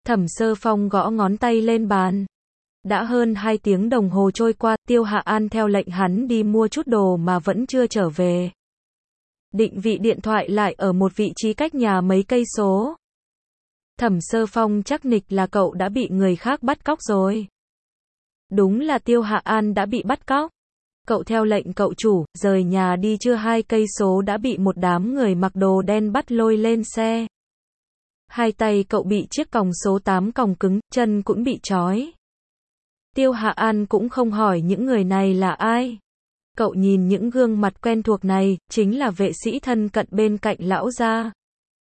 Thẩm Sơ Phong gõ ngón tay lên bàn. Đã hơn 2 tiếng đồng hồ trôi qua, Tiêu Hạ An theo lệnh hắn đi mua chút đồ mà vẫn chưa trở về. Định vị điện thoại lại ở một vị trí cách nhà mấy cây số. Thẩm Sơ Phong chắc nịch là cậu đã bị người khác bắt cóc rồi. Đúng là Tiêu Hạ An đã bị bắt cóc. Cậu theo lệnh cậu chủ, rời nhà đi chưa 2 cây số đã bị một đám người mặc đồ đen bắt lôi lên xe. Hai tay cậu bị chiếc còng số 8 còng cứng, chân cũng bị trói. Tiêu Hạ An cũng không hỏi những người này là ai. Cậu nhìn những gương mặt quen thuộc này, chính là vệ sĩ thân cận bên cạnh lão gia.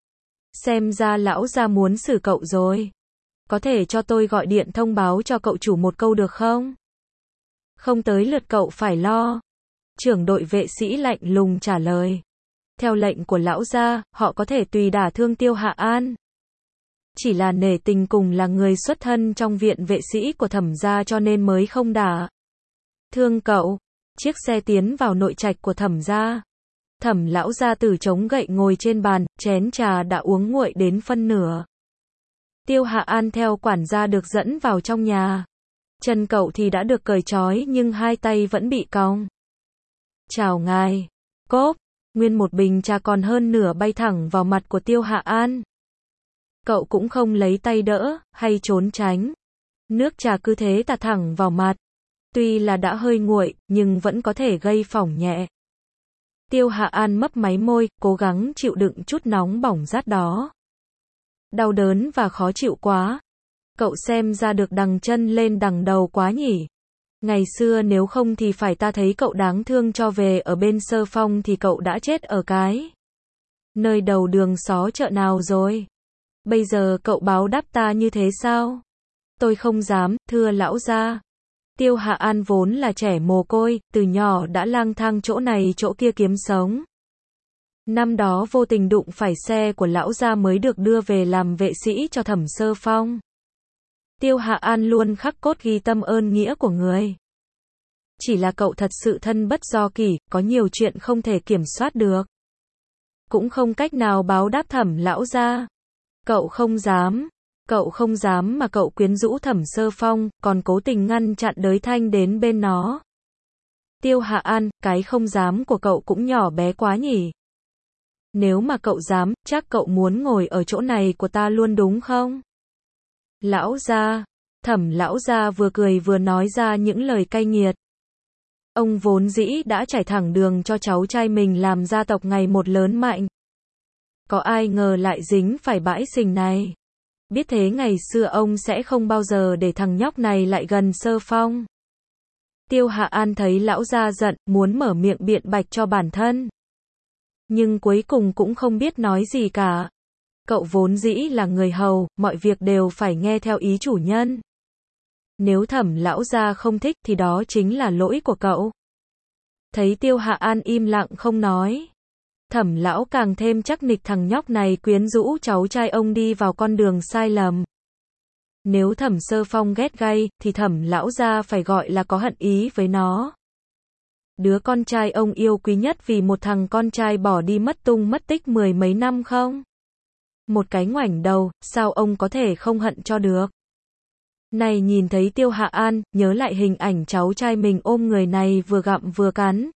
Xem ra lão gia muốn xử cậu rồi. Có thể cho tôi gọi điện thông báo cho cậu chủ một câu được không? Không tới lượt cậu phải lo. Trưởng đội vệ sĩ lạnh lùng trả lời. Theo lệnh của lão gia, họ có thể tùy đả thương Tiêu Hạ An. Chỉ là nể tình cùng là người xuất thân trong viện vệ sĩ của Thẩm gia cho nên mới không đả thương cậu. Chiếc xe tiến vào nội trạch của Thẩm gia. Thẩm lão gia tử chống gậy ngồi trên bàn, chén trà đã uống nguội đến phân nửa. Tiêu Hạ An theo quản gia được dẫn vào trong nhà. Chân cậu thì đã được cởi trói nhưng hai tay vẫn bị còng. Chào ngài. Cốp, nguyên một bình trà còn hơn nửa bay thẳng vào mặt của Tiêu Hạ An. Cậu cũng không lấy tay đỡ, hay trốn tránh. Nước trà cứ thế tạt thẳng vào mặt. Tuy là đã hơi nguội, nhưng vẫn có thể gây phỏng nhẹ. Tiêu Hạ An mấp máy môi, cố gắng chịu đựng chút nóng bỏng rát đó. Đau đớn và khó chịu quá. Cậu xem ra được đằng chân lên đằng đầu quá nhỉ. Ngày xưa nếu không thì phải ta thấy cậu đáng thương cho về ở bên Sơ Phong thì cậu đã chết ở cái nơi đầu đường xó chợ nào rồi. Bây giờ cậu báo đáp ta như thế sao? Tôi không dám, thưa lão gia. Tiêu Hạ An vốn là trẻ mồ côi, từ nhỏ đã lang thang chỗ này chỗ kia kiếm sống. Năm đó vô tình đụng phải xe của lão gia mới được đưa về làm vệ sĩ cho Thẩm Sơ Phong. Tiêu Hạ An luôn khắc cốt ghi tâm ơn nghĩa của người. Chỉ là cậu thật sự thân bất do kỷ, có nhiều chuyện không thể kiểm soát được. Cũng không cách nào báo đáp Thẩm lão gia. Cậu không dám mà cậu quyến rũ Thẩm Sơ Phong, còn cố tình ngăn chặn đới thanh đến bên nó. Tiêu Hạ An, cái không dám của cậu cũng nhỏ bé quá nhỉ. Nếu mà cậu dám, chắc cậu muốn ngồi ở chỗ này của ta luôn đúng không? Lão gia, Thẩm lão gia vừa cười vừa nói ra những lời cay nghiệt. Ông vốn dĩ đã trải thẳng đường cho cháu trai mình làm gia tộc ngày một lớn mạnh. Có ai ngờ lại dính phải bãi sình này. Biết thế ngày xưa ông sẽ không bao giờ để thằng nhóc này lại gần Sơ Phong. Tiêu Hạ An thấy lão gia giận, muốn mở miệng biện bạch cho bản thân. Nhưng cuối cùng cũng không biết nói gì cả. Cậu vốn dĩ là người hầu, mọi việc đều phải nghe theo ý chủ nhân. Nếu Thẩm lão gia không thích thì đó chính là lỗi của cậu. Thấy Tiêu Hạ An im lặng không nói. Thẩm lão càng thêm chắc nịch thằng nhóc này quyến rũ cháu trai ông đi vào con đường sai lầm. Nếu Thẩm Sơ Phong ghét gay, thì Thẩm lão gia phải gọi là có hận ý với nó. Đứa con trai ông yêu quý nhất vì một thằng con trai bỏ đi mất tung mất tích 10 mấy năm không? Một cái ngoảnh đầu, sao ông có thể không hận cho được? Này nhìn thấy Tiêu Hạ An, nhớ lại hình ảnh cháu trai mình ôm người này vừa gặm vừa cắn.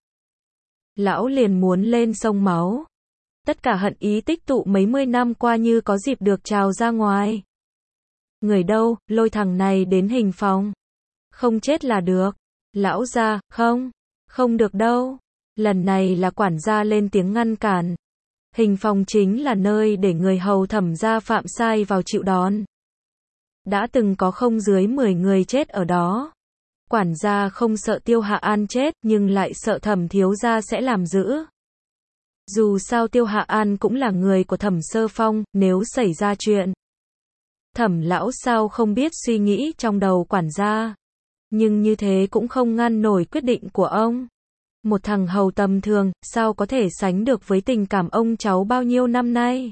Lão liền muốn lên sông máu. Tất cả hận ý tích tụ mấy mươi năm qua như có dịp được trào ra ngoài. Người đâu, lôi thằng này đến hình phòng. Không chết là được. Lão gia, không được đâu. Lần này là quản gia lên tiếng ngăn cản. Hình phòng chính là nơi để người hầu Thẩm gia phạm sai vào chịu đòn. Đã từng có không dưới 10 người chết ở đó. Quản gia không sợ Tiêu Hạ An chết, nhưng lại sợ Thẩm thiếu gia sẽ làm dữ. Dù sao Tiêu Hạ An cũng là người của Thẩm Sơ Phong, nếu xảy ra chuyện. Thẩm lão sao không biết suy nghĩ trong đầu quản gia. Nhưng như thế cũng không ngăn nổi quyết định của ông. Một thằng hầu tầm thường, sao có thể sánh được với tình cảm ông cháu bao nhiêu năm nay.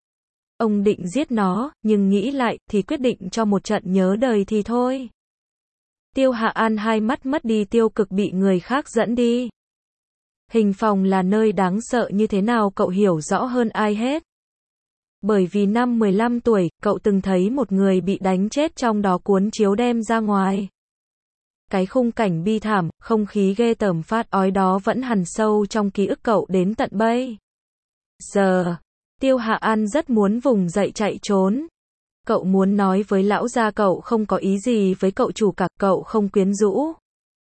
Ông định giết nó, nhưng nghĩ lại, thì quyết định cho một trận nhớ đời thì thôi. Tiêu Hạ An hai mắt mất đi tiêu cực bị người khác dẫn đi. Hình phòng là nơi đáng sợ như thế nào cậu hiểu rõ hơn ai hết. Bởi vì năm 15 tuổi, cậu từng thấy một người bị đánh chết trong đó cuốn chiếu đem ra ngoài. Cái khung cảnh bi thảm, không khí ghê tởm phát ói đó vẫn hằn sâu trong ký ức cậu đến tận bây giờ. Tiêu Hạ An rất muốn vùng dậy chạy trốn. Cậu muốn nói với lão gia cậu không có ý gì với cậu chủ cả, cậu không quyến rũ.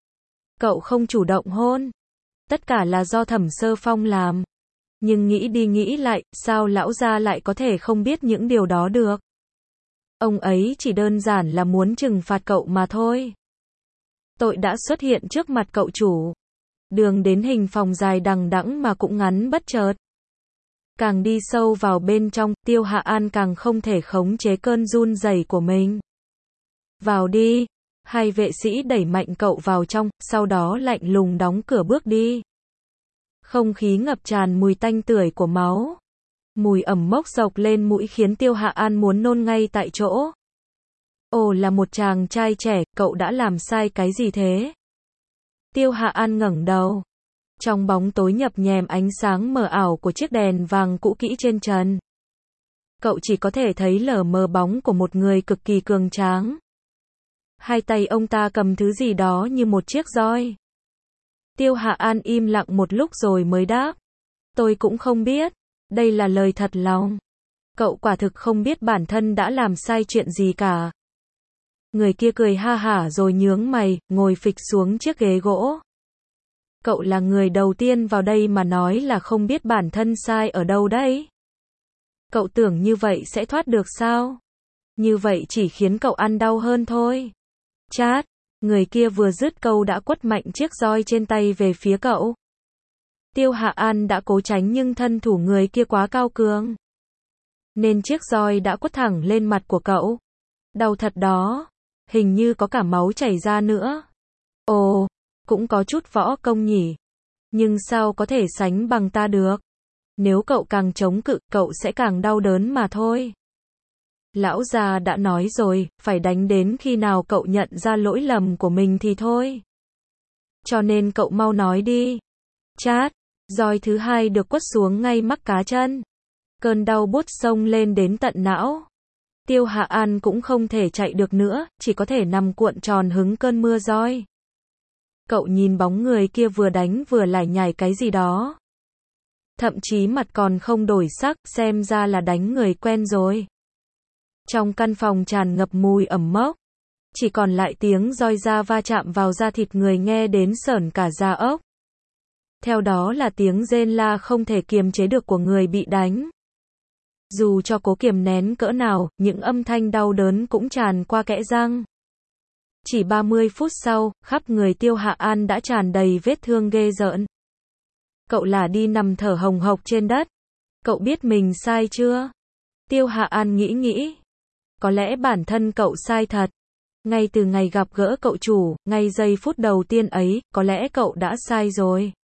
Cậu không chủ động hôn. Tất cả là do Thẩm Sơ Phong làm. Nhưng nghĩ đi nghĩ lại, sao lão gia lại có thể không biết những điều đó được? Ông ấy chỉ đơn giản là muốn trừng phạt cậu mà thôi. Tội đã xuất hiện trước mặt cậu chủ. Đường đến hình phòng dài đằng đẵng mà cũng ngắn bất chợt. Càng đi sâu vào bên trong, Tiêu Hạ An càng không thể khống chế cơn run rẩy của mình. Vào đi. Hai vệ sĩ đẩy mạnh cậu vào trong, sau đó lạnh lùng đóng cửa bước đi. Không khí ngập tràn mùi tanh tưởi của máu. Mùi ẩm mốc sộc lên mũi khiến Tiêu Hạ An muốn nôn ngay tại chỗ. Ồ, là một chàng trai trẻ, cậu đã làm sai cái gì thế? Tiêu Hạ An ngẩng đầu. Trong bóng tối nhập nhèm ánh sáng mờ ảo của chiếc đèn vàng cũ kỹ trên trần. Cậu chỉ có thể thấy lờ mờ bóng của một người cực kỳ cường tráng. Hai tay ông ta cầm thứ gì đó như một chiếc roi. Tiêu Hạ An im lặng một lúc rồi mới đáp. Tôi cũng không biết. Đây là lời thật lòng. Cậu quả thực không biết bản thân đã làm sai chuyện gì cả. Người kia cười ha hả rồi nhướng mày, ngồi phịch xuống chiếc ghế gỗ. Cậu là người đầu tiên vào đây mà nói là không biết bản thân sai ở đâu đấy. Cậu tưởng như vậy sẽ thoát được sao? Như vậy chỉ khiến cậu ăn đau hơn thôi. Chát, người kia vừa dứt câu đã quất mạnh chiếc roi trên tay về phía cậu. Tiêu Hạ An đã cố tránh nhưng thân thủ người kia quá cao cường. Nên chiếc roi đã quất thẳng lên mặt của cậu. Đau thật đó. Hình như có cả máu chảy ra nữa. Ồ, cũng có chút võ công nhỉ. Nhưng sao có thể sánh bằng ta được? Nếu cậu càng chống cự, cậu sẽ càng đau đớn mà thôi. Lão già đã nói rồi, phải đánh đến khi nào cậu nhận ra lỗi lầm của mình thì thôi. Cho nên cậu mau nói đi. Chát, roi thứ hai được quất xuống ngay mắc cá chân. Cơn đau buốt xông lên đến tận não. Tiêu Hạ An cũng không thể chạy được nữa, chỉ có thể nằm cuộn tròn hứng cơn mưa roi. Cậu nhìn bóng người kia vừa đánh vừa lải nhải cái gì đó. Thậm chí mặt còn không đổi sắc, xem ra là đánh người quen rồi. Trong căn phòng tràn ngập mùi ẩm mốc. Chỉ còn lại tiếng roi da va chạm vào da thịt người nghe đến sởn cả da ốc. Theo đó là tiếng rên la không thể kiềm chế được của người bị đánh. Dù cho cố kiềm nén cỡ nào, những âm thanh đau đớn cũng tràn qua kẽ răng. Chỉ 30 phút sau, khắp người Tiêu Hạ An đã tràn đầy vết thương ghê rợn. Cậu là đi nằm thở hồng hộc trên đất. Cậu biết mình sai chưa? Tiêu Hạ An nghĩ. Có lẽ bản thân cậu sai thật. Ngay từ ngày gặp gỡ cậu chủ, ngay giây phút đầu tiên ấy, có lẽ cậu đã sai rồi.